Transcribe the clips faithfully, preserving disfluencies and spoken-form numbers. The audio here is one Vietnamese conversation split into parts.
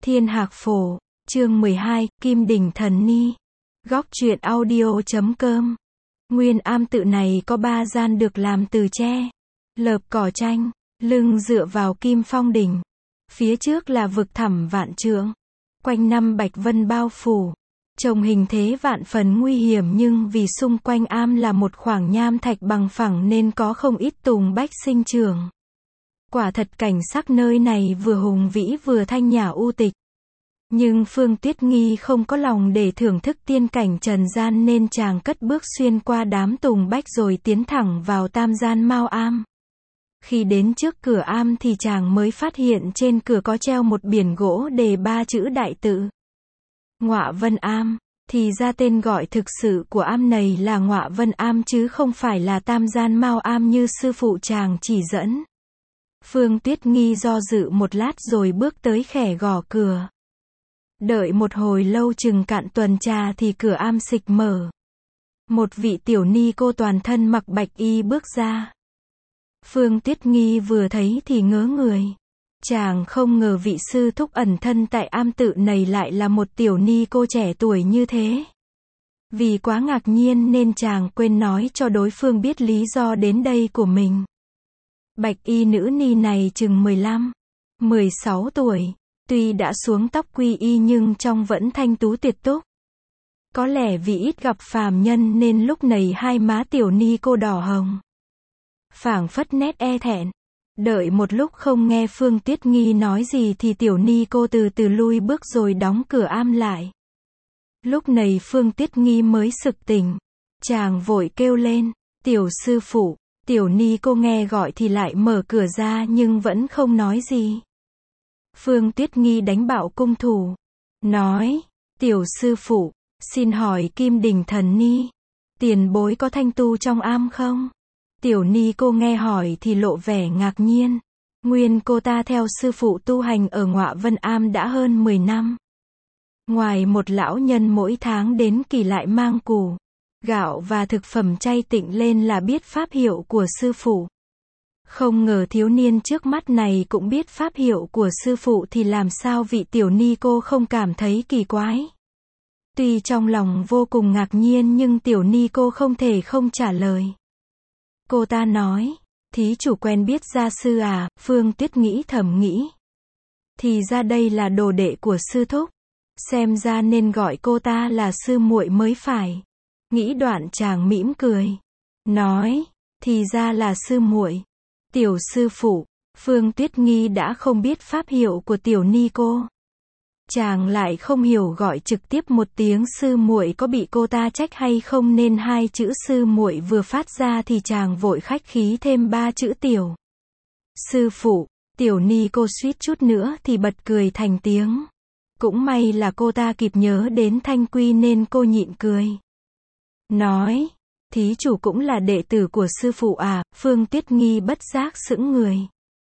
Thiên Hạc Phổ, chương mười hai, Kim Đỉnh Thần Ni. Góc truyện audio chấm com. Nguyên am tự này có ba gian được làm từ tre, lợp cỏ tranh, lưng dựa vào kim phong đỉnh. Phía trước là vực thẳm vạn trượng, quanh năm bạch vân bao phủ. Trông hình thế vạn phần nguy hiểm, nhưng vì xung quanh am là một khoảng nham thạch bằng phẳng nên có không ít tùng bách sinh trưởng. Quả thật cảnh sắc nơi này vừa hùng vĩ vừa thanh nhã u tịch. Nhưng Phương Tuyết Nghi không có lòng để thưởng thức tiên cảnh trần gian nên chàng cất bước xuyên qua đám tùng bách rồi tiến thẳng vào tam gian mao am. Khi đến trước cửa am thì chàng mới phát hiện trên cửa có treo một biển gỗ đề ba chữ đại tự Ngọa Vân Am. Thì ra tên gọi thực sự của am này là Ngọa Vân Am chứ không phải là tam gian mao am như sư phụ chàng chỉ dẫn. Phương Tuyết Nghi do dự một lát rồi bước tới khẽ gõ cửa. Đợi một hồi lâu chừng cạn tuần trà thì cửa am xịch mở. Một vị tiểu ni cô toàn thân mặc bạch y bước ra. Phương Tuyết Nghi vừa thấy thì ngớ người. Chàng không ngờ vị sư thúc ẩn thân tại am tự này lại là một tiểu ni cô trẻ tuổi như thế. Vì quá ngạc nhiên nên chàng quên nói cho đối phương biết lý do đến đây của mình. Bạch y nữ ni này chừng mười lăm, mười sáu tuổi. Tuy đã xuống tóc quy y nhưng trông vẫn thanh tú tuyệt túc. Có lẽ vì ít gặp phàm nhân nên lúc này hai má tiểu ni cô đỏ hồng, phảng phất nét e thẹn. Đợi một lúc không nghe Phương Tuyết Nghi nói gì thì tiểu ni cô từ từ lui bước rồi đóng cửa am lại. Lúc này Phương Tuyết Nghi mới sực tỉnh. Chàng vội kêu lên, tiểu sư phụ. Tiểu ni cô nghe gọi thì lại mở cửa ra nhưng vẫn không nói gì. Phương Tuyết Nghi đánh bạo cung thủ, nói, tiểu sư phụ, xin hỏi Kim Đỉnh Thần Ni, tiền bối có thanh tu trong am không? Tiểu ni cô nghe hỏi thì lộ vẻ ngạc nhiên. Nguyên cô ta theo sư phụ tu hành ở Ngọa Vân Am đã hơn mười năm. Ngoài một lão nhân mỗi tháng đến kỳ lại mang củ, gạo và thực phẩm chay tịnh lên là biết pháp hiệu của sư phụ. Không ngờ thiếu niên trước mắt này cũng biết pháp hiệu của sư phụ thì làm sao vị tiểu ni cô không cảm thấy kỳ quái. Tuy trong lòng vô cùng ngạc nhiên nhưng tiểu ni cô không thể không trả lời. Cô ta nói, thí chủ quen biết gia sư à? Phương Tuyết nghĩ thầm nghĩ. Thì ra đây là đồ đệ của sư thúc. Xem ra nên gọi cô ta là sư muội mới phải. Nghĩ đoạn chàng mỉm cười. Nói, thì ra là sư muội. Tiểu sư phụ, Phương Tuyết Nghi đã không biết pháp hiệu của tiểu ni cô. Chàng lại không hiểu gọi trực tiếp một tiếng sư muội có bị cô ta trách hay không nên hai chữ sư muội vừa phát ra thì chàng vội khách khí thêm ba chữ tiểu. Sư phụ, tiểu ni cô suýt chút nữa thì bật cười thành tiếng. Cũng may là cô ta kịp nhớ đến thanh quy nên cô nhịn cười. Nói, thí chủ cũng là đệ tử của sư phụ à? Phương Tuyết Nghi bất giác sững người.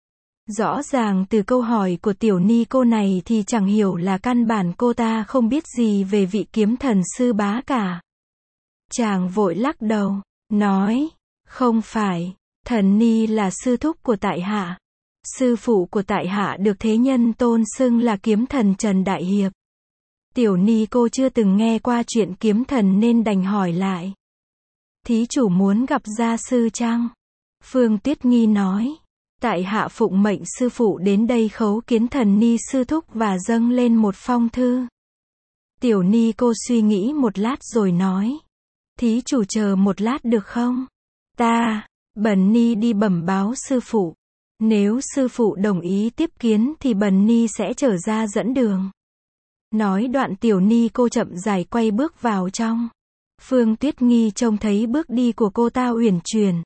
Rõ ràng từ câu hỏi của tiểu ni cô này thì chẳng hiểu là căn bản cô ta không biết gì về vị kiếm thần sư bá cả. Chàng vội lắc đầu, nói, không phải, thần ni là sư thúc của tại hạ. Sư phụ của tại hạ được thế nhân tôn xưng là kiếm thần Trần Đại Hiệp. Tiểu ni cô chưa từng nghe qua chuyện kiếm thần nên đành hỏi lại. Thí chủ muốn gặp gia sư chăng? Phương Tuyết Nghi nói, tại hạ phụng mệnh sư phụ đến đây khấu kiến thần ni sư thúc và dâng lên một phong thư. Tiểu ni cô suy nghĩ một lát rồi nói, thí chủ chờ một lát được không? Ta, bần ni đi bẩm báo sư phụ. Nếu sư phụ đồng ý tiếp kiến thì bần ni sẽ trở ra dẫn đường. Nói đoạn tiểu ni cô chậm rãi quay bước vào trong. Phương Tuyết Nghi trông thấy bước đi của cô ta uyển chuyển.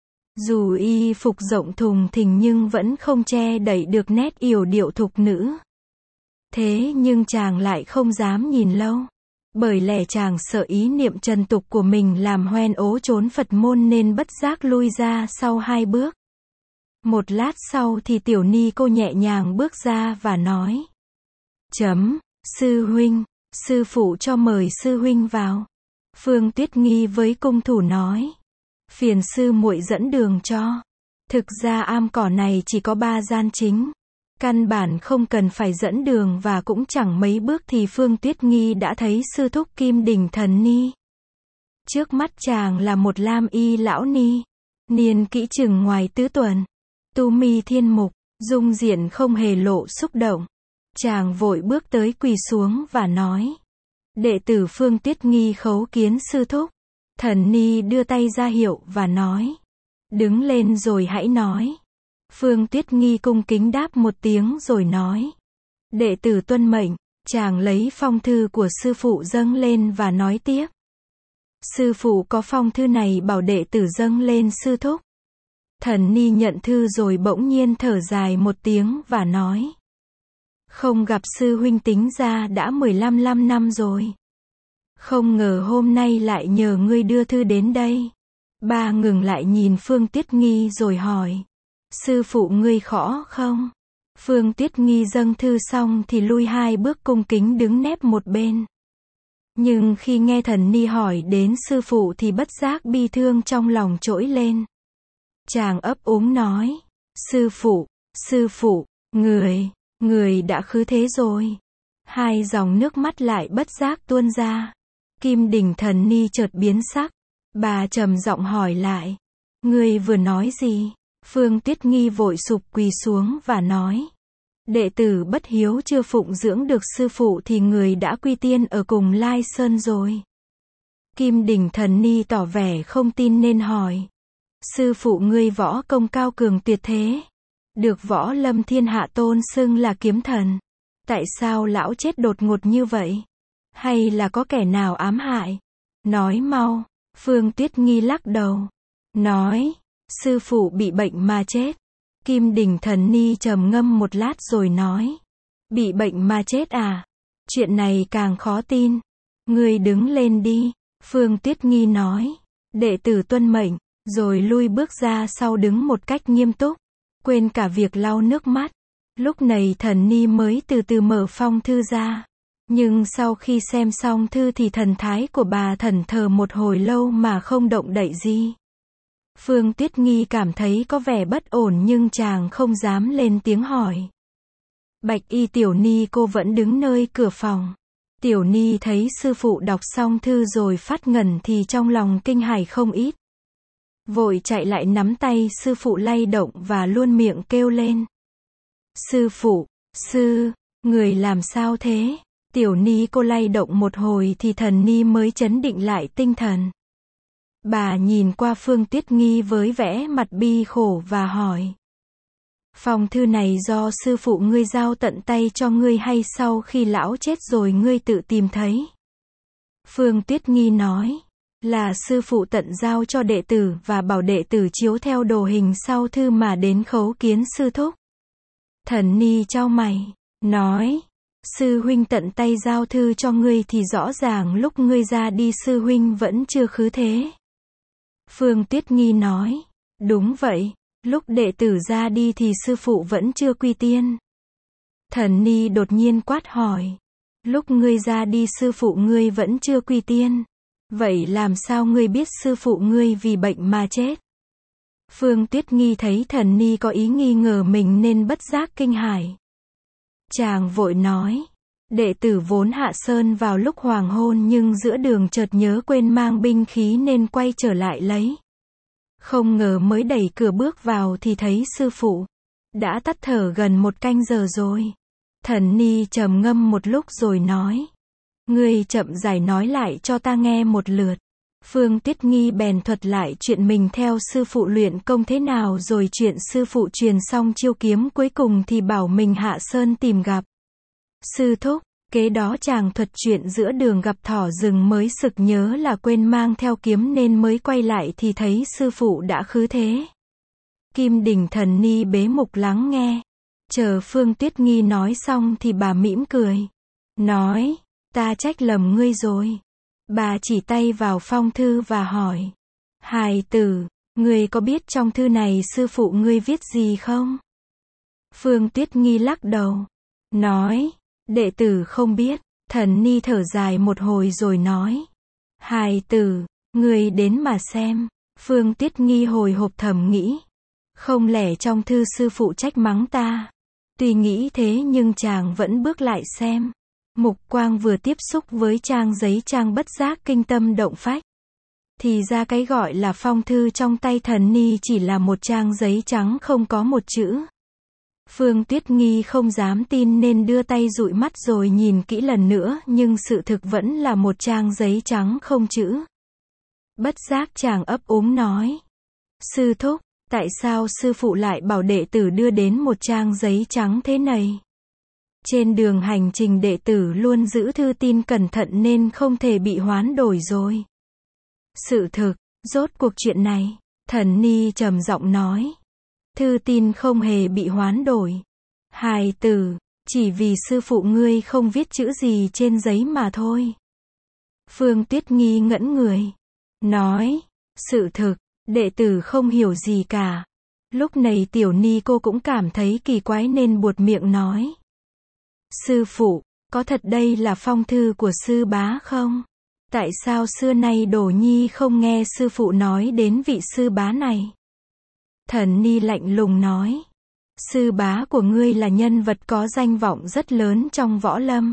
Dù y phục rộng thùng thình nhưng vẫn không che đậy được nét yểu điệu thục nữ. Thế nhưng chàng lại không dám nhìn lâu. Bởi lẽ chàng sợ ý niệm trần tục của mình làm hoen ố trốn Phật môn nên bất giác lui ra sau hai bước. Một lát sau thì tiểu ni cô nhẹ nhàng bước ra và nói. Chấm, sư huynh, sư phụ cho mời sư huynh vào. Phương Tuyết Nghi với cung thủ nói. Phiền sư muội dẫn đường cho. Thực ra am cỏ này chỉ có ba gian chính. Căn bản không cần phải dẫn đường và cũng chẳng mấy bước thì Phương Tuyết Nghi đã thấy sư thúc Kim Đình Thần Ni. Trước mắt chàng là một lam y lão ni, niên kỹ chừng ngoài tứ tuần, tu mi thiên mục, dung diện không hề lộ xúc động. Chàng vội bước tới quỳ xuống và nói: đệ tử Phương Tuyết Nghi khấu kiến sư thúc. Thần ni đưa tay ra hiệu và nói: đứng lên rồi hãy nói. Phương Tuyết Nghi cung kính đáp một tiếng rồi nói: đệ tử tuân mệnh. Chàng lấy phong thư của sư phụ dâng lên và nói tiếp: sư phụ có phong thư này bảo đệ tử dâng lên sư thúc. Thần ni nhận thư rồi bỗng nhiên thở dài một tiếng và nói: không gặp sư huynh tính ra đã mười lăm lăm năm rồi. Không ngờ hôm nay lại nhờ ngươi đưa thư đến đây. Bà ngừng lại nhìn Phương Tuyết Nghi rồi hỏi: sư phụ ngươi khó không? Phương Tuyết Nghi dâng thư xong thì lui hai bước cung kính đứng nép một bên. Nhưng khi nghe thần ni hỏi đến sư phụ thì bất giác bi thương trong lòng trỗi lên. Chàng ấp úng nói: sư phụ, sư phụ, người, người đã khứ thế rồi. Hai dòng nước mắt lại bất giác tuôn ra. Kim Đình Thần Ni chợt biến sắc. Bà trầm giọng hỏi lại: ngươi vừa nói gì? Phương Tuyết Nghi vội sụp quỳ xuống và nói: đệ tử bất hiếu chưa phụng dưỡng được sư phụ thì người đã quy tiên ở cùng Lai Sơn rồi. Kim Đình Thần Ni tỏ vẻ không tin nên hỏi: sư phụ ngươi võ công cao cường tuyệt thế, được võ lâm thiên hạ tôn xưng là kiếm thần. Tại sao lão chết đột ngột như vậy? Hay là có kẻ nào ám hại? Nói mau. Phương Tuyết Nghi lắc đầu, nói: sư phụ bị bệnh mà chết. Kim Đình Thần Ni trầm ngâm một lát rồi nói: bị bệnh mà chết à? Chuyện này càng khó tin. Ngươi đứng lên đi. Phương Tuyết Nghi nói: đệ tử tuân mệnh, rồi lui bước ra sau đứng một cách nghiêm túc, quên cả việc lau nước mắt. Lúc này thần ni mới từ từ mở phong thư ra. Nhưng sau khi xem xong thư thì thần thái của bà thẫn thờ một hồi lâu mà không động đậy gì. Phương Tuyết Nghi cảm thấy có vẻ bất ổn nhưng chàng không dám lên tiếng hỏi. Bạch y tiểu ni cô vẫn đứng nơi cửa phòng. Tiểu ni thấy sư phụ đọc xong thư rồi phát ngẩn thì trong lòng kinh hãi không ít. Vội chạy lại nắm tay sư phụ lay động và luôn miệng kêu lên: sư phụ, sư, người làm sao thế? Tiểu ni cô lay động một hồi thì thần ni mới trấn định lại tinh thần. Bà nhìn qua Phương Tuyết Nghi với vẻ mặt bi khổ và hỏi: phong thư này do sư phụ ngươi giao tận tay cho ngươi hay sau khi lão chết rồi ngươi tự tìm thấy? Phương Tuyết Nghi nói: là sư phụ tận giao cho đệ tử và bảo đệ tử chiếu theo đồ hình sau thư mà đến khấu kiến sư thúc. Thần ni chau mày, nói: sư huynh tận tay giao thư cho ngươi thì rõ ràng lúc ngươi ra đi sư huynh vẫn chưa khứ thế. Phương Tuyết Nghi nói: đúng vậy, lúc đệ tử ra đi thì sư phụ vẫn chưa quy tiên. Thần ni đột nhiên quát hỏi: lúc ngươi ra đi sư phụ ngươi vẫn chưa quy tiên, vậy làm sao ngươi biết sư phụ ngươi vì bệnh mà chết? Phương Tuyết Nghi thấy thần ni có ý nghi ngờ mình nên bất giác kinh hãi. Chàng vội nói: đệ tử vốn hạ sơn vào lúc hoàng hôn nhưng giữa đường chợt nhớ quên mang binh khí nên quay trở lại lấy. Không ngờ mới đẩy cửa bước vào thì thấy sư phụ đã tắt thở gần một canh giờ rồi. Thần ni trầm ngâm một lúc rồi nói: ngươi chậm rãi nói lại cho ta nghe một lượt. Phương Tuyết Nghi bèn thuật lại chuyện mình theo sư phụ luyện công thế nào rồi chuyện sư phụ truyền xong chiêu kiếm cuối cùng thì bảo mình hạ sơn tìm gặp sư thúc. Kế đó chàng thuật chuyện giữa đường gặp thỏ rừng mới sực nhớ là quên mang theo kiếm nên mới quay lại thì thấy sư phụ đã khứ thế. Kim Đình Thần Ni bế mục lắng nghe. Chờ Phương Tuyết Nghi nói xong thì bà mỉm cười, nói: ta trách lầm ngươi rồi. Bà chỉ tay vào phong thư và hỏi: hài tử, ngươi có biết trong thư này sư phụ ngươi viết gì không? Phương Tuyết Nghi lắc đầu, nói: đệ tử không biết. Thần ni thở dài một hồi rồi nói: hài tử, ngươi đến mà xem. Phương Tuyết Nghi hồi hộp thầm nghĩ: không lẽ trong thư sư phụ trách mắng ta? Tuy nghĩ thế nhưng chàng vẫn bước lại xem. Mục quang vừa tiếp xúc với trang giấy trang bất giác kinh tâm động phách. Thì ra cái gọi là phong thư trong tay Thần Ni chỉ là một trang giấy trắng không có một chữ. Phương Tuyết Nghi không dám tin nên đưa tay dụi mắt rồi nhìn kỹ lần nữa, nhưng sự thực vẫn là một trang giấy trắng không chữ. Bất giác chàng ấp úng nói. Sư thúc, tại sao sư phụ lại bảo đệ tử đưa đến một trang giấy trắng thế này? Trên đường hành trình đệ tử luôn giữ thư tin cẩn thận nên không thể bị hoán đổi rồi. Sự thực, rốt cuộc chuyện này, Thần Ni trầm giọng nói. Thư tin không hề bị hoán đổi. Hài tử, chỉ vì sư phụ ngươi không viết chữ gì trên giấy mà thôi. Phương Tuyết Nghi ngẩn người. Nói, sự thực, đệ tử không hiểu gì cả. Lúc này Tiểu Ni cô cũng cảm thấy kỳ quái nên buột miệng nói. Sư phụ, có thật đây là phong thư của sư bá không? Tại sao xưa nay Đồ Nhi không nghe sư phụ nói đến vị sư bá này? Thần Ni lạnh lùng nói. Sư bá của ngươi là nhân vật có danh vọng rất lớn trong võ lâm.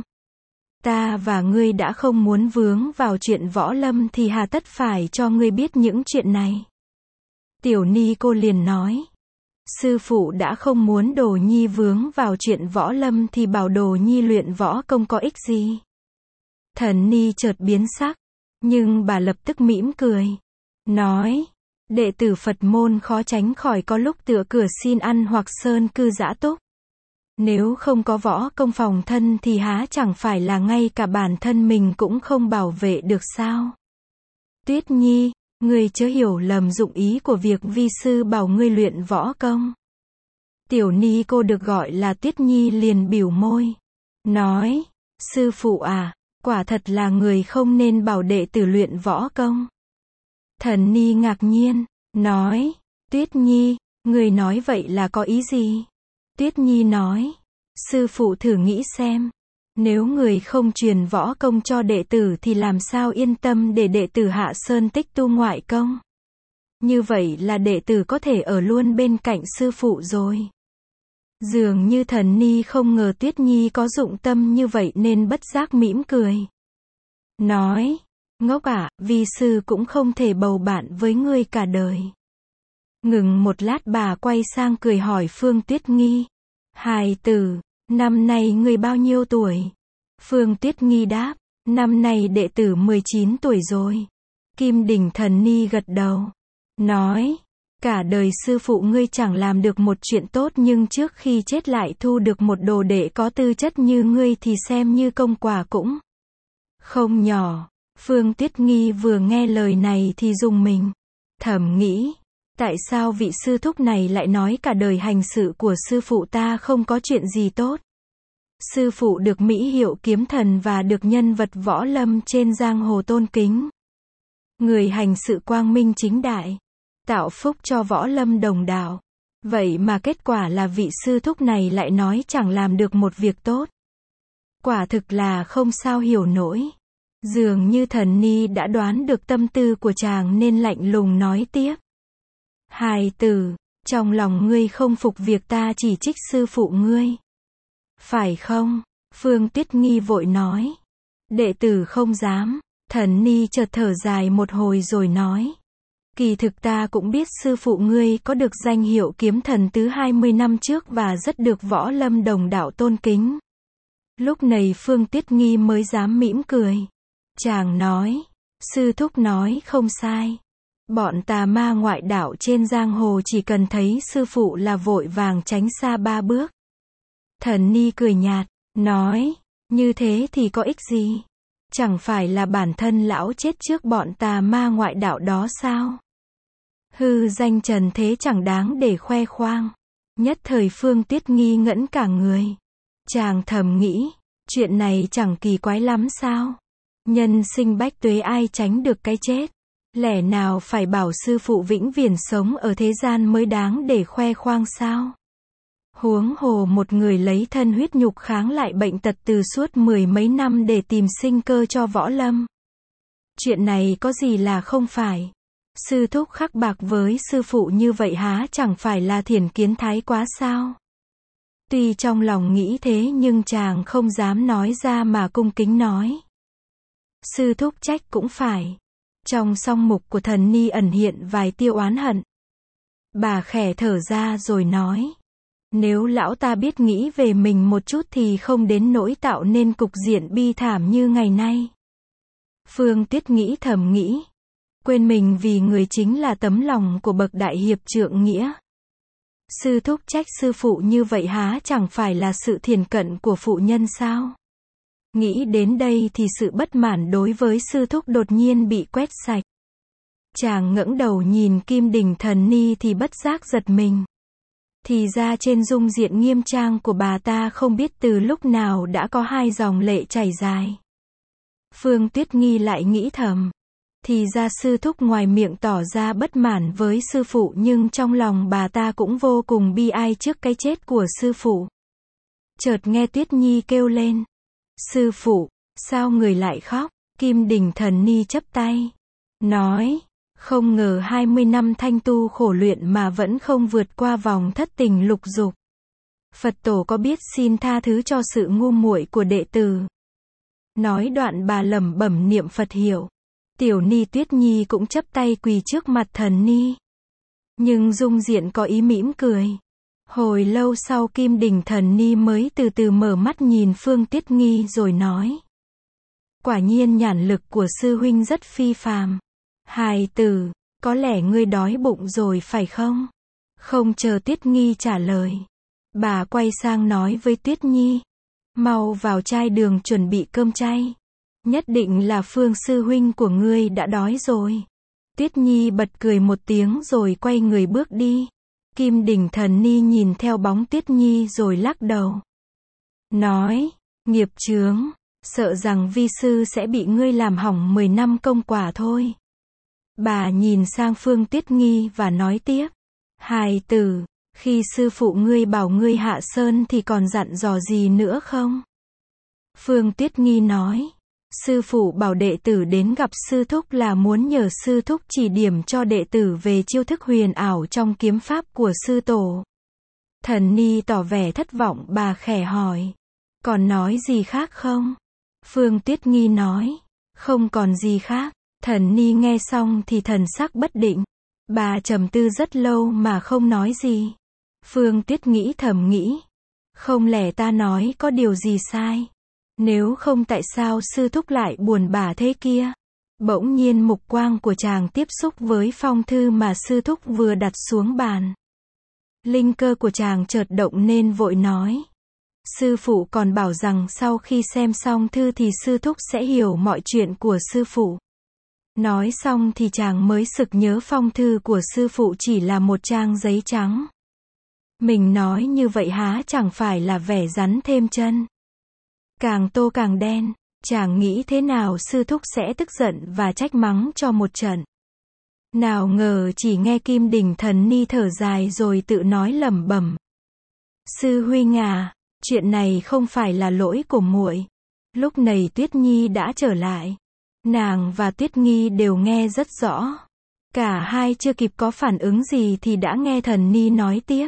Ta và ngươi đã không muốn vướng vào chuyện võ lâm thì hà tất phải cho ngươi biết những chuyện này. Tiểu Ni cô liền nói. Sư phụ đã không muốn Đồ Nhi vướng vào chuyện võ lâm thì bảo Đồ Nhi luyện võ công có ích gì? Thần Ni chợt biến sắc, nhưng bà lập tức mỉm cười. Nói, đệ tử Phật môn khó tránh khỏi có lúc tựa cửa xin ăn hoặc sơn cư dã túc. Nếu không có võ công phòng thân thì há chẳng phải là ngay cả bản thân mình cũng không bảo vệ được sao? Tuyết Nhi, ngươi chớ hiểu lầm dụng ý của việc vi sư bảo ngươi luyện võ công. Tiểu Ni cô được gọi là Tuyết Nhi liền bỉu môi. Nói, sư phụ à, quả thật là người không nên bảo đệ tử luyện võ công. Thần Ni ngạc nhiên, nói, Tuyết Nhi, người nói vậy là có ý gì? Tuyết Nhi nói, sư phụ thử nghĩ xem, nếu người không truyền võ công cho đệ tử thì làm sao yên tâm để đệ tử hạ sơn tích tu ngoại công? Như vậy là đệ tử có thể ở luôn bên cạnh sư phụ rồi. Dường như Thần Ni không ngờ Tuyết Nhi có dụng tâm như vậy nên bất giác mỉm cười. Nói, ngốc à, vi sư cũng không thể bầu bạn với ngươi cả đời. Ngừng một lát bà quay sang cười hỏi Phương Tuyết Nghi. Hài tử, năm nay ngươi bao nhiêu tuổi? Phương Tuyết Nghi đáp, năm nay đệ tử mười chín tuổi rồi. Kim Đỉnh Thần Ni gật đầu. Nói, cả đời sư phụ ngươi chẳng làm được một chuyện tốt nhưng trước khi chết lại thu được một đồ đệ có tư chất như ngươi thì xem như công quả cũng không nhỏ. Phương Tuyết Nghi vừa nghe lời này thì rùng mình. Thầm nghĩ, tại sao vị sư thúc này lại nói cả đời hành sự của sư phụ ta không có chuyện gì tốt? Sư phụ được mỹ hiệu kiếm thần và được nhân vật võ lâm trên giang hồ tôn kính. Người hành sự quang minh chính đại, tạo phúc cho võ lâm đồng đạo. Vậy mà kết quả là vị sư thúc này lại nói chẳng làm được một việc tốt. Quả thực là không sao hiểu nổi. Dường như Thần Ni đã đoán được tâm tư của chàng nên lạnh lùng nói tiếp. Hài tử, trong lòng ngươi không phục việc ta chỉ trích sư phụ ngươi, phải không? Phương Tuyết Nghi vội nói. Đệ tử không dám. Thần Ni chợt thở dài một hồi rồi nói. Kỳ thực ta cũng biết sư phụ ngươi có được danh hiệu kiếm thần từ hai mươi năm trước và rất được võ lâm đồng đạo tôn kính. Lúc này Phương Tuyết Nghi mới dám mỉm cười. Chàng nói, sư thúc nói không sai. Bọn tà ma ngoại đạo trên giang hồ chỉ cần thấy sư phụ là vội vàng tránh xa ba bước. Thần Ni cười nhạt, nói, như thế thì có ích gì? Chẳng phải là bản thân lão chết trước bọn tà ma ngoại đạo đó sao? Hư danh trần thế chẳng đáng để khoe khoang. Nhất thời Phương Tuyết Nghi ngẩn cả người. Chàng thầm nghĩ, chuyện này chẳng kỳ quái lắm sao? Nhân sinh bách tuế ai tránh được cái chết? Lẽ nào phải bảo sư phụ vĩnh viễn sống ở thế gian mới đáng để khoe khoang sao? Huống hồ một người lấy thân huyết nhục kháng lại bệnh tật từ suốt mười mấy năm để tìm sinh cơ cho võ lâm. Chuyện này có gì là không phải? Sư thúc khắc bạc với sư phụ như vậy há chẳng phải là thiển kiến thái quá sao? Tuy trong lòng nghĩ thế nhưng chàng không dám nói ra mà cung kính nói. Sư thúc trách cũng phải. Trong song mục của thần ni ẩn hiện vài tia oán hận. Bà khẽ thở ra rồi nói. Nếu lão ta biết nghĩ về mình một chút thì không đến nỗi tạo nên cục diện bi thảm như ngày nay. Phương Tuyết nghĩ thầm nghĩ. Quên mình vì người chính là tấm lòng của bậc đại hiệp trượng nghĩa. Sư thúc trách sư phụ như vậy há chẳng phải là sự thiển cận của phụ nhân sao? Nghĩ đến đây thì sự bất mãn đối với sư thúc đột nhiên bị quét sạch. Chàng ngẩng đầu nhìn Kim Đình Thần Ni thì bất giác giật mình. Thì ra trên dung diện nghiêm trang của bà ta không biết từ lúc nào đã có hai dòng lệ chảy dài. Phương Tuyết Nghi lại nghĩ thầm. Thì ra sư thúc ngoài miệng tỏ ra bất mãn với sư phụ nhưng trong lòng bà ta cũng vô cùng bi ai trước cái chết của sư phụ. Chợt nghe Tuyết Nhi kêu lên. Sư phụ, sao người lại khóc? Kim Đình Thần Ni chắp tay. Nói, không ngờ hai mươi năm thanh tu khổ luyện mà vẫn không vượt qua vòng thất tình lục dục. Phật tổ có biết xin tha thứ cho sự ngu muội của đệ tử. Nói đoạn bà lẩm bẩm niệm Phật hiệu. Tiểu Ni Tuyết Nhi cũng chắp tay quỳ trước mặt thần ni. Nhưng dung diện có ý mỉm cười. Hồi lâu sau Kim Đình Thần Ni mới từ từ mở mắt nhìn Phương Tuyết Nghi rồi nói. Quả nhiên nhãn lực của sư huynh rất phi phàm. Hài tử, có lẽ ngươi đói bụng rồi phải không? Không chờ Tuyết Nghi trả lời. Bà quay sang nói với Tuyết Nhi. Mau vào chai đường chuẩn bị cơm chay. Nhất định là Phương sư huynh của ngươi đã đói rồi. Tuyết Nhi bật cười một tiếng rồi quay người bước đi. Kim Đình Thần Ni nhìn theo bóng Tuyết Nhi rồi lắc đầu. Nói, nghiệp chướng, sợ rằng vi sư sẽ bị ngươi làm hỏng mười năm công quả thôi. Bà nhìn sang Phương Tuyết Nghi và nói tiếp. Hài tử, khi sư phụ ngươi bảo ngươi hạ sơn thì còn dặn dò gì nữa không? Phương Tuyết Nghi nói. Sư phụ bảo đệ tử đến gặp sư thúc là muốn nhờ sư thúc chỉ điểm cho đệ tử về chiêu thức huyền ảo trong kiếm pháp của sư tổ. Thần ni tỏ vẻ thất vọng, bà khẽ hỏi. Còn nói gì khác không? Phương Tuyết Nghi nói. Không còn gì khác. Thần ni nghe xong thì thần sắc bất định. Bà trầm tư rất lâu mà không nói gì. Phương Tuyết nghĩ thầm nghĩ. Không lẽ ta nói có điều gì sai? Nếu không tại sao sư thúc lại buồn bã thế kia? Bỗng nhiên mục quang của chàng tiếp xúc với phong thư mà sư thúc vừa đặt xuống bàn. Linh cơ của chàng chợt động nên vội nói. Sư phụ còn bảo rằng sau khi xem xong thư thì sư thúc sẽ hiểu mọi chuyện của sư phụ. Nói xong thì chàng mới sực nhớ phong thư của sư phụ chỉ là một trang giấy trắng. Mình nói như vậy há chẳng phải là vẻ rắn thêm chân. Càng tô càng đen, chàng nghĩ thế nào sư thúc sẽ tức giận và trách mắng cho một trận. Nào ngờ chỉ nghe Kim Đình Thần Ni thở dài rồi tự nói lẩm bẩm. Sư huynh à, chuyện này không phải là lỗi của muội. Lúc này Tuyết Nhi đã trở lại. Nàng và Tuyết Nghi đều nghe rất rõ. Cả hai chưa kịp có phản ứng gì thì đã nghe Thần Ni nói tiếp.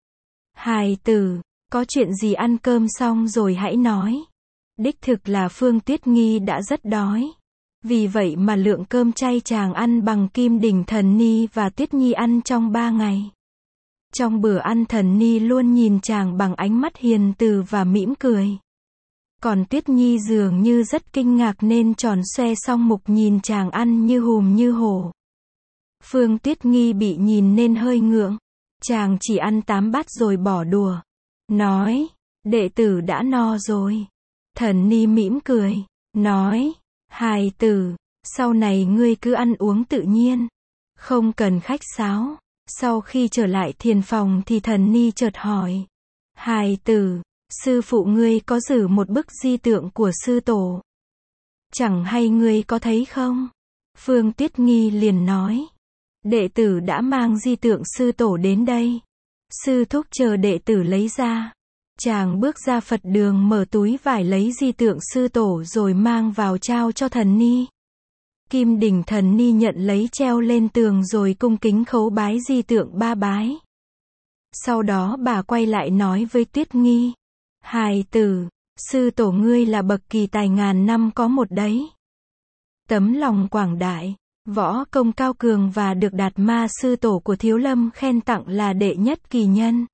Hài tử, có chuyện gì ăn cơm xong rồi hãy nói. Đích thực là Phương Tuyết Nghi đã rất đói. Vì vậy mà lượng cơm chay chàng ăn bằng Kim Đình Thần Ni và Tuyết Nhi ăn trong ba ngày. Trong bữa ăn Thần Ni luôn nhìn chàng bằng ánh mắt hiền từ và mỉm cười. Còn Tuyết Nhi dường như rất kinh ngạc nên tròn xoe song mục nhìn chàng ăn như hùm như hổ. Phương Tuyết Nghi bị nhìn nên hơi ngượng. Chàng chỉ ăn tám bát rồi bỏ đùa. Nói, đệ tử đã no rồi. Thần Ni mỉm cười. Nói, hài tử, sau này ngươi cứ ăn uống tự nhiên. Không cần khách sáo. Sau khi trở lại thiền phòng thì Thần Ni chợt hỏi. Hài tử, sư phụ ngươi có giữ một bức di tượng của sư tổ. Chẳng hay ngươi có thấy không? Phương Tuyết Nghi liền nói. Đệ tử đã mang di tượng sư tổ đến đây. Sư thúc chờ đệ tử lấy ra. Chàng bước ra Phật đường mở túi vải lấy di tượng sư tổ rồi mang vào trao cho Thần Ni. Kim Đình Thần Ni nhận lấy treo lên tường rồi cung kính khấu bái di tượng ba bái. Sau đó bà quay lại nói với Tuyết Nghi. Hài tử, sư tổ ngươi là bậc kỳ tài ngàn năm có một đấy. Tấm lòng quảng đại, võ công cao cường và được Đạt Ma sư tổ của Thiếu Lâm khen tặng là đệ nhất kỳ nhân.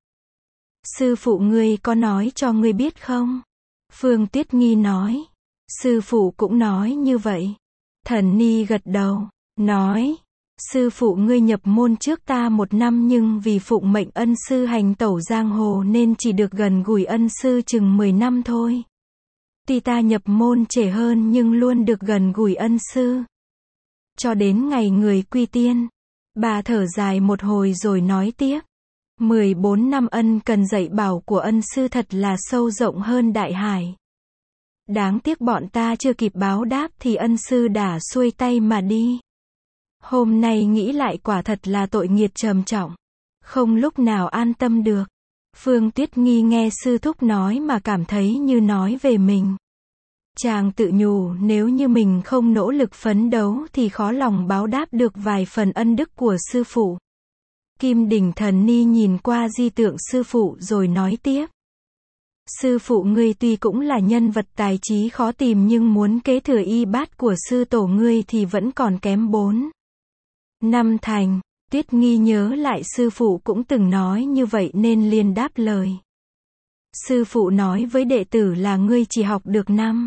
Sư phụ ngươi có nói cho ngươi biết không? Phương Tuyết Nghi nói. Sư phụ cũng nói như vậy. Thần Ni gật đầu, nói. Sư phụ ngươi nhập môn trước ta một năm nhưng vì phụng mệnh ân sư hành tẩu giang hồ nên chỉ được gần gũi ân sư chừng mười năm thôi. Tuy ta nhập môn trễ hơn nhưng luôn được gần gũi ân sư. Cho đến ngày người quy tiên. Bà thở dài một hồi rồi nói tiếp. mười bốn năm ân cần dạy bảo của ân sư thật là sâu rộng hơn đại hải. Đáng tiếc bọn ta chưa kịp báo đáp thì ân sư đã xuôi tay mà đi. Hôm nay nghĩ lại quả thật là tội nghiệt trầm trọng. Không lúc nào an tâm được. Phương Tuyết Nghi nghe sư thúc nói mà cảm thấy như nói về mình. Chàng tự nhủ nếu như mình không nỗ lực phấn đấu thì khó lòng báo đáp được vài phần ân đức của sư phụ. Kim Đỉnh Thần Ni nhìn qua di tượng sư phụ rồi nói tiếp. Sư phụ ngươi tuy cũng là nhân vật tài trí khó tìm nhưng muốn kế thừa y bát của sư tổ ngươi thì vẫn còn kém bốn năm thành. Tuyết Nghi nhớ lại sư phụ cũng từng nói như vậy nên liền đáp lời. Sư phụ nói với đệ tử là ngươi chỉ học được năm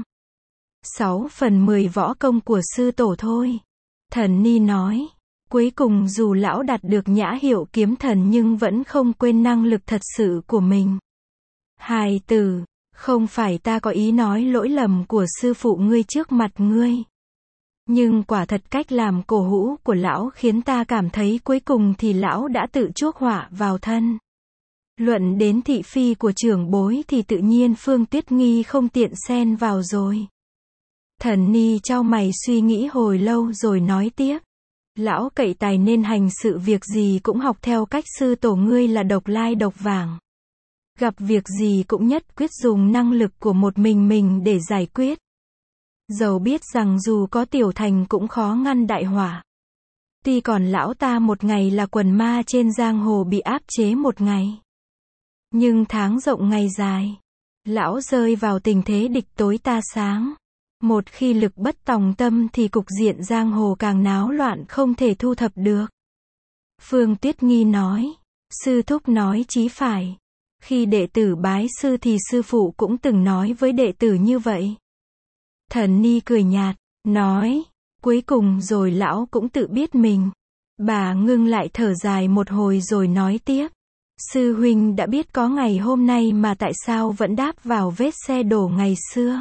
sáu phần mười võ công của sư tổ thôi. Thần Ni nói. Cuối cùng dù lão đạt được nhã hiệu kiếm thần nhưng vẫn không quên năng lực thật sự của mình. Hài tử, không phải ta có ý nói lỗi lầm của sư phụ ngươi trước mặt ngươi. Nhưng quả thật cách làm cổ hũ của lão khiến ta cảm thấy cuối cùng thì lão đã tự chuốc họa vào thân. Luận đến thị phi của trưởng bối thì tự nhiên Phương Tuyết Nghi không tiện xen vào rồi. Thần Ni chau mày suy nghĩ hồi lâu rồi nói tiếp. Lão cậy tài nên hành sự việc gì cũng học theo cách sư tổ ngươi là độc lai độc vãng. Gặp việc gì cũng nhất quyết dùng năng lực của một mình mình để giải quyết. Dẫu biết rằng dù có tiểu thành cũng khó ngăn đại họa. Tuy còn lão ta một ngày là quần ma trên giang hồ bị áp chế một ngày. Nhưng tháng rộng ngày dài. Lão rơi vào tình thế địch tối ta sáng. Một khi lực bất tòng tâm thì cục diện giang hồ càng náo loạn không thể thu thập được. Phương Tuyết Nghi nói. Sư thúc nói chí phải. Khi đệ tử bái sư thì sư phụ cũng từng nói với đệ tử như vậy. Thần Ni cười nhạt, nói. Cuối cùng rồi lão cũng tự biết mình. Bà ngưng lại thở dài một hồi rồi nói tiếp. Sư huynh đã biết có ngày hôm nay mà tại sao vẫn đáp vào vết xe đổ ngày xưa.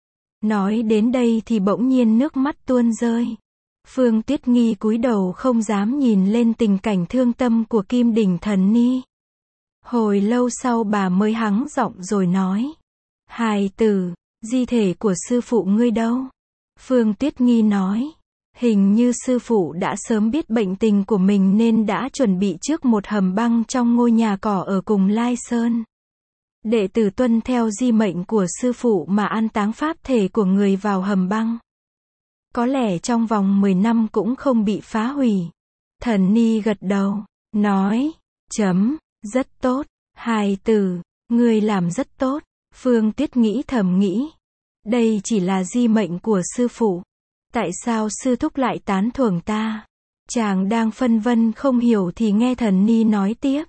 Nói đến đây thì bỗng nhiên nước mắt tuôn rơi. Phương Tuyết Nghi cúi đầu không dám nhìn lên tình cảnh thương tâm của Kim Đỉnh Thần Ni. Hồi lâu sau bà mới hắng giọng rồi nói. Hài tử, di thể của sư phụ ngươi đâu? Phương Tuyết Nghi nói. Hình như sư phụ đã sớm biết bệnh tình của mình nên đã chuẩn bị trước một hầm băng trong ngôi nhà cỏ ở cùng Lai Sơn. Đệ tử tuân theo di mệnh của sư phụ mà an táng pháp thể của người vào hầm băng. Có lẽ trong vòng mười năm cũng không bị phá hủy. Thần Ni gật đầu, nói, chấm, rất tốt, hài tử, ngươi làm rất tốt. Phương Tuyết nghĩ thầm nghĩ. Đây chỉ là di mệnh của sư phụ. Tại sao sư thúc lại tán thưởng ta? Chàng đang phân vân không hiểu thì nghe Thần Ni nói tiếp.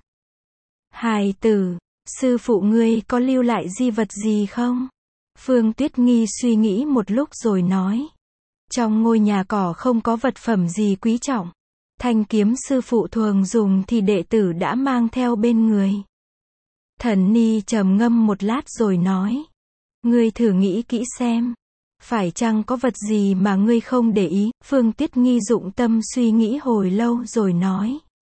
Hài tử, sư phụ ngươi có lưu lại di vật gì không? Phương Tuyết Nghi suy nghĩ một lúc rồi nói. Trong ngôi nhà cỏ không có vật phẩm gì quý trọng. Thanh kiếm sư phụ thường dùng thì đệ tử đã mang theo bên người. Thần Ni trầm ngâm một lát rồi nói. Ngươi thử nghĩ kỹ xem. Phải chăng có vật gì mà ngươi không để ý? Phương Tuyết Nghi dụng tâm suy nghĩ hồi lâu rồi nói.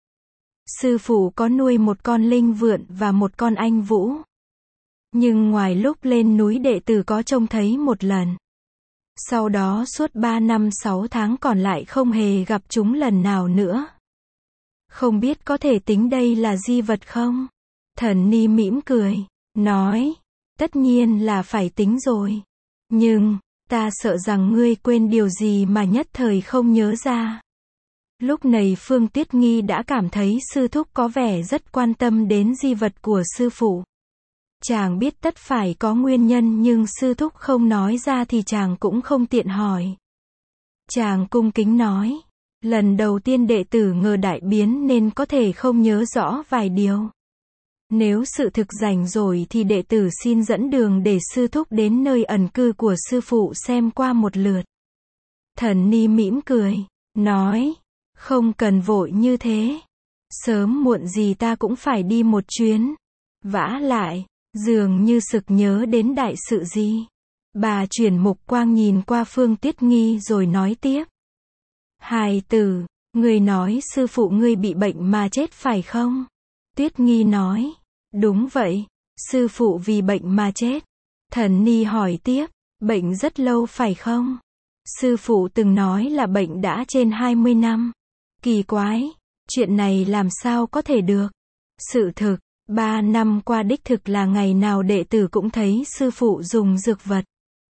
Sư phụ có nuôi một con linh vượn và một con anh vũ. Nhưng ngoài lúc lên núi đệ tử có trông thấy một lần. Sau đó suốt ba năm sáu tháng còn lại không hề gặp chúng lần nào nữa. Không biết có thể tính đây là di vật không? Thần Ni mỉm cười, nói. Tất nhiên là phải tính rồi. Nhưng, ta sợ rằng ngươi quên điều gì mà nhất thời không nhớ ra. Lúc này Phương Tuyết Nghi đã cảm thấy sư thúc có vẻ rất quan tâm đến di vật của sư phụ. Chàng biết tất phải có nguyên nhân nhưng sư thúc không nói ra thì chàng cũng không tiện hỏi. Chàng cung kính nói, lần đầu tiên đệ tử ngờ đại biến nên có thể không nhớ rõ vài điều. Nếu sự thực rảnh rồi thì đệ tử xin dẫn đường để sư thúc đến nơi ẩn cư của sư phụ xem qua một lượt. Thần ni mỉm cười, nói, không cần vội như thế. Sớm muộn gì ta cũng phải đi một chuyến. Vả lại, dường như sực nhớ đến đại sự gì. Bà chuyển mục quang nhìn qua Phương Tuyết Nghi rồi nói tiếp. Hài tử, ngươi nói sư phụ ngươi bị bệnh mà chết phải không? Tuyết Nghi nói, đúng vậy, sư phụ vì bệnh mà chết. Thần ni hỏi tiếp, bệnh rất lâu phải không? Sư phụ từng nói là bệnh đã trên hai mươi năm. Kỳ quái, chuyện này làm sao có thể được? Sự thực, ba năm qua đích thực là ngày nào đệ tử cũng thấy sư phụ dùng dược vật.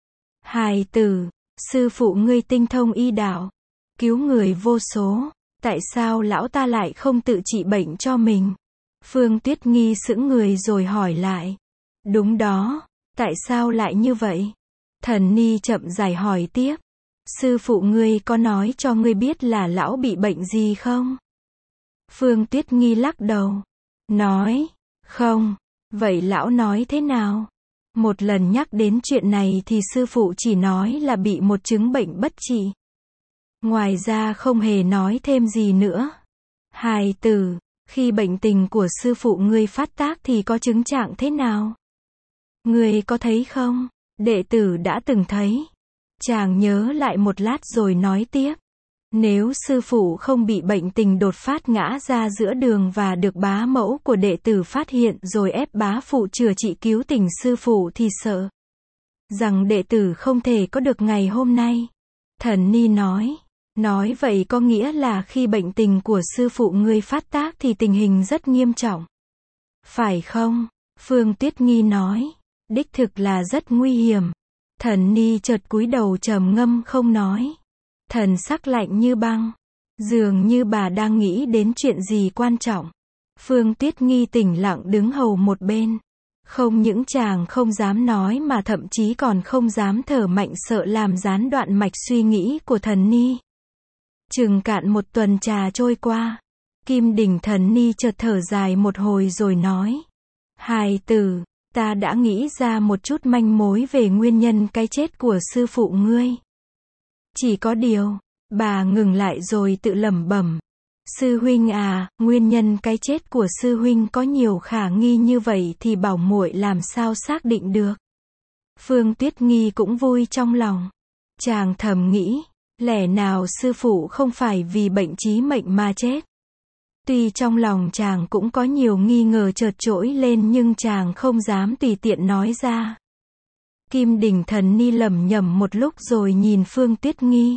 Hài tử, sư phụ ngươi tinh thông y đạo, cứu người vô số, tại sao lão ta lại không tự trị bệnh cho mình? Phương Tuyết Nghi sững người rồi hỏi lại. Đúng đó, tại sao lại như vậy? Thần ni chậm rãi hỏi tiếp. Sư phụ ngươi có nói cho ngươi biết là lão bị bệnh gì không? Phương Tuyết Nghi lắc đầu. Nói, không, vậy lão nói thế nào? Một lần nhắc đến chuyện này thì sư phụ chỉ nói là bị một chứng bệnh bất trị. Ngoài ra không hề nói thêm gì nữa. Hài tử, khi bệnh tình của sư phụ ngươi phát tác thì có chứng trạng thế nào? Ngươi có thấy không? Đệ tử đã từng thấy. Chàng nhớ lại một lát rồi nói tiếp. Nếu sư phụ không bị bệnh tình đột phát ngã ra giữa đường và được bá mẫu của đệ tử phát hiện rồi ép bá phụ chữa trị cứu tỉnh sư phụ thì sợ rằng đệ tử không thể có được ngày hôm nay. Thần ni nói. Nói vậy có nghĩa là khi bệnh tình của sư phụ ngươi phát tác thì tình hình rất nghiêm trọng. Phải không? Phương Tuyết Nghi nói. Đích thực là rất nguy hiểm. Thần ni chợt cúi đầu trầm ngâm không nói. Thần sắc lạnh như băng. Dường như bà đang nghĩ đến chuyện gì quan trọng. Phương Tuyết Nghi tĩnh lặng đứng hầu một bên. Không những chàng không dám nói mà thậm chí còn không dám thở mạnh sợ làm gián đoạn mạch suy nghĩ của thần ni. Chừng cạn một tuần trà trôi qua. Kim Đỉnh thần ni chợt thở dài một hồi rồi nói. Hài tử, ta đã nghĩ ra một chút manh mối về nguyên nhân cái chết của sư phụ ngươi. Chỉ có điều, bà ngừng lại rồi tự lẩm bẩm. Sư huynh à, nguyên nhân cái chết của sư huynh có nhiều khả nghi như vậy thì bảo muội làm sao xác định được. Phương Tuyết Nghi cũng vui trong lòng. Chàng thầm nghĩ, lẽ nào sư phụ không phải vì bệnh chí mệnh mà chết. Tuy trong lòng chàng cũng có nhiều nghi ngờ chợt trỗi lên nhưng chàng không dám tùy tiện nói ra. Kim Đỉnh thần ni lẩm nhẩm một lúc rồi nhìn Phương Tuyết Nghi.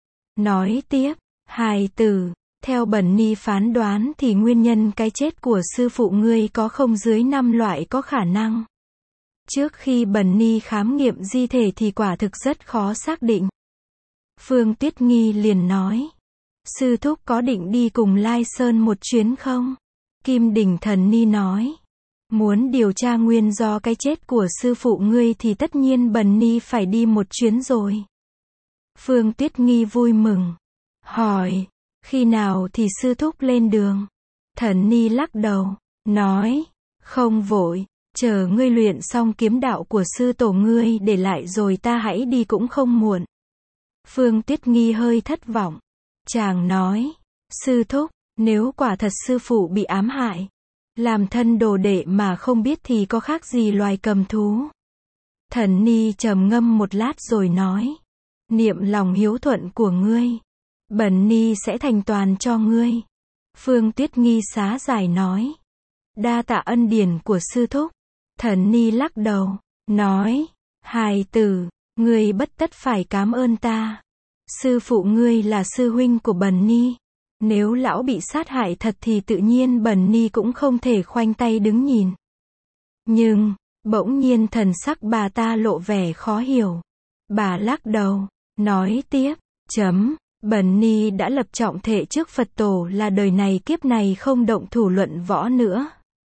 Nói tiếp, hài tử, theo bần ni phán đoán thì nguyên nhân cái chết của sư phụ ngươi có không dưới năm loại có khả năng. Trước khi bần ni khám nghiệm di thể thì quả thực rất khó xác định. Phương Tuyết Nghi liền nói. Sư thúc có định đi cùng Lai Sơn một chuyến không? Kim Đỉnh thần ni nói. Muốn điều tra nguyên do cái chết của sư phụ ngươi thì tất nhiên bần ni phải đi một chuyến rồi. Phương Tuyết Nghi vui mừng. Hỏi, khi nào thì sư thúc lên đường? Thần ni lắc đầu, nói, không vội, chờ ngươi luyện xong kiếm đạo của sư tổ ngươi để lại rồi ta hãy đi cũng không muộn. Phương Tuyết Nghi hơi thất vọng. Chàng nói, sư thúc, nếu quả thật sư phụ bị ám hại, làm thân đồ đệ mà không biết thì có khác gì loài cầm thú. Thần ni trầm ngâm một lát rồi nói, niệm lòng hiếu thuận của ngươi, bần ni sẽ thành toàn cho ngươi. Phương Tuyết Nghi xá giải nói, đa tạ ân điển của sư thúc. Thần ni lắc đầu, nói, hài tử, ngươi bất tất phải cảm ơn ta. Sư phụ ngươi là sư huynh của bần ni. Nếu lão bị sát hại thật thì tự nhiên bần ni cũng không thể khoanh tay đứng nhìn. Nhưng, bỗng nhiên thần sắc bà ta lộ vẻ khó hiểu. Bà lắc đầu, nói tiếp, chấm, Bần Ni đã lập trọng thệ trước Phật tổ là đời này kiếp này không động thủ luận võ nữa.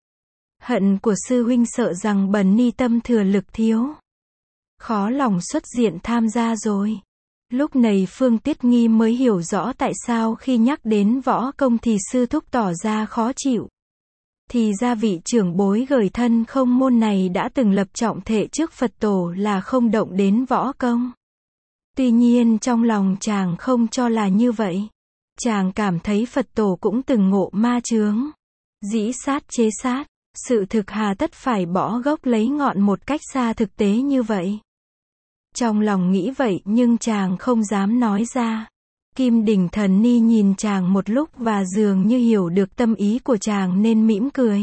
Hận của sư huynh sợ rằng Bần Ni tâm thừa lực thiếu, khó lòng xuất diện tham gia rồi. Lúc này Phương Tiết Nghi mới hiểu rõ tại sao khi nhắc đến võ công thì sư thúc tỏ ra khó chịu. Thì ra vị trưởng bối gởi thân không môn này đã từng lập trọng thệ trước Phật tổ là không động đến võ công. Tuy nhiên trong lòng chàng không cho là như vậy. Chàng cảm thấy Phật tổ cũng từng ngộ ma chướng, dĩ sát chế sát, sự thực hà tất phải bỏ gốc lấy ngọn một cách xa thực tế như vậy. Trong lòng nghĩ vậy nhưng chàng không dám nói ra. Kim Đình Thần Ni nhìn chàng một lúc và dường như hiểu được tâm ý của chàng nên mỉm cười.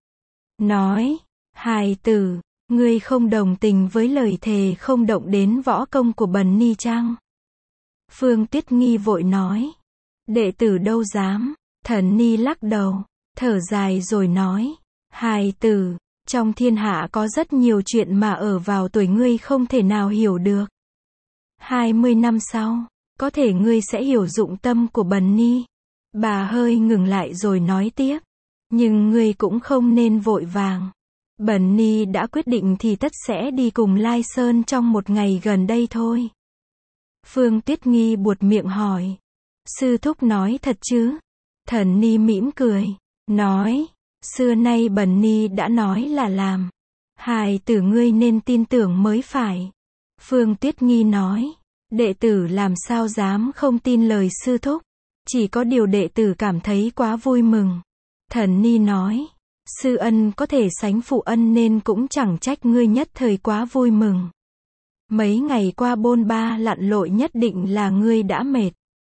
Nói, hài tử, ngươi không đồng tình với lời thề không động đến võ công của Bần Ni chăng? Phương Tiết Nghi vội nói, đệ tử đâu dám. Thần Ni lắc đầu, thở dài rồi nói, hài tử, trong thiên hạ có rất nhiều chuyện mà ở vào tuổi ngươi không thể nào hiểu được. Hai mươi năm sau, có thể ngươi sẽ hiểu dụng tâm của Bần Ni. Bà hơi ngừng lại rồi nói tiếp, nhưng ngươi cũng không nên vội vàng. Bần Ni đã quyết định thì tất sẽ đi cùng Lai Sơn trong một ngày gần đây thôi. Phương Tiết Nghi buột miệng hỏi, sư thúc nói thật chứ? Thần Ni mỉm cười, nói, xưa nay Bần Ni đã nói là làm. Hài tử ngươi nên tin tưởng mới phải. Phương Tiết Nghi nói, đệ tử làm sao dám không tin lời sư thúc. Chỉ có điều đệ tử cảm thấy quá vui mừng. Thần Ni nói, sư ân có thể sánh phụ ân nên cũng chẳng trách ngươi nhất thời quá vui mừng. Mấy ngày qua bôn ba lặn lội nhất định là ngươi đã mệt.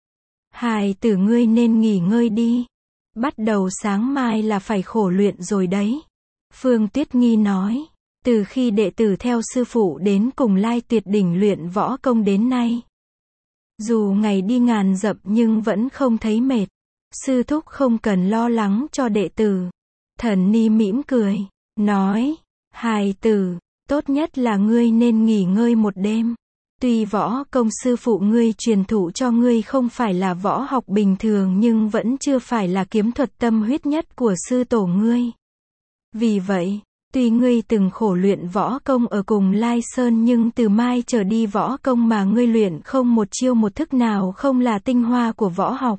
Hài tử ngươi nên nghỉ ngơi đi. Bắt đầu sáng mai là phải khổ luyện rồi đấy. Phương Tiết Nghi nói, từ khi đệ tử theo sư phụ đến cùng Lai Tuyệt Đỉnh luyện võ công đến nay, dù ngày đi ngàn dặm nhưng vẫn không thấy mệt. Sư thúc không cần lo lắng cho đệ tử. Thần Ni mỉm cười, nói, hài tử, tốt nhất là ngươi nên nghỉ ngơi một đêm. Tuy võ công sư phụ ngươi truyền thụ cho ngươi không phải là võ học bình thường nhưng vẫn chưa phải là kiếm thuật tâm huyết nhất của sư tổ ngươi. Vì vậy, tuy ngươi từng khổ luyện võ công ở cùng Lai Sơn nhưng từ mai trở đi võ công mà ngươi luyện không một chiêu một thức nào không là tinh hoa của võ học.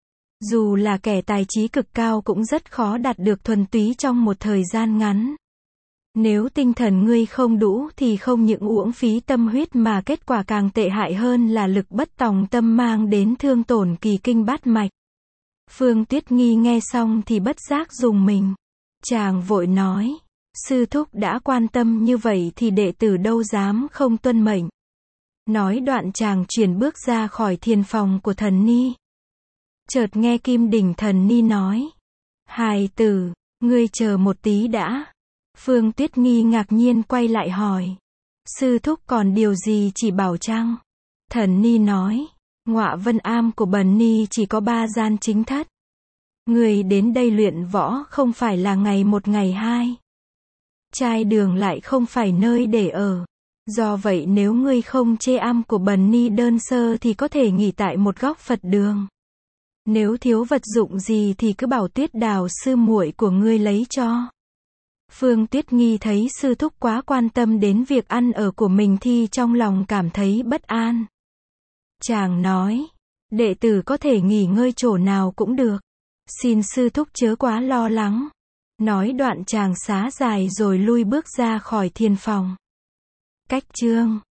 Dù là kẻ tài trí cực cao cũng rất khó đạt được thuần túy trong một thời gian ngắn. Nếu tinh thần ngươi không đủ thì không những uổng phí tâm huyết mà kết quả càng tệ hại hơn là lực bất tòng tâm mang đến thương tổn kỳ kinh bát mạch. Phương Tiết Nghi nghe xong thì bất giác rùng mình. Chàng vội nói, sư thúc đã quan tâm như vậy thì đệ tử đâu dám không tuân mệnh. Nói đoạn chàng chuyển bước ra khỏi thiền phòng của Thần Ni. Chợt nghe Kim Đình Thần Ni nói, hài tử, ngươi chờ một tí đã. Phương Tiết Nghi ngạc nhiên quay lại hỏi, sư thúc còn điều gì chỉ bảo chăng? Thần Ni nói, Ngọa Vân Am của Bần Ni chỉ có ba gian chính thất. Người đến đây luyện võ không phải là ngày một ngày hai. Trai đường lại không phải nơi để ở. Do vậy nếu ngươi không chê am của Bần Ni đơn sơ thì có thể nghỉ tại một góc Phật đường. Nếu thiếu vật dụng gì thì cứ bảo Tuyết Đào sư muội của ngươi lấy cho. Phương Tiết Nghi thấy sư thúc quá quan tâm đến việc ăn ở của mình thì trong lòng cảm thấy bất an. Chàng nói, đệ tử có thể nghỉ ngơi chỗ nào cũng được. Xin sư thúc chớ quá lo lắng. Nói đoạn chàng xá dài rồi lui bước ra khỏi thiền phòng. Cách chương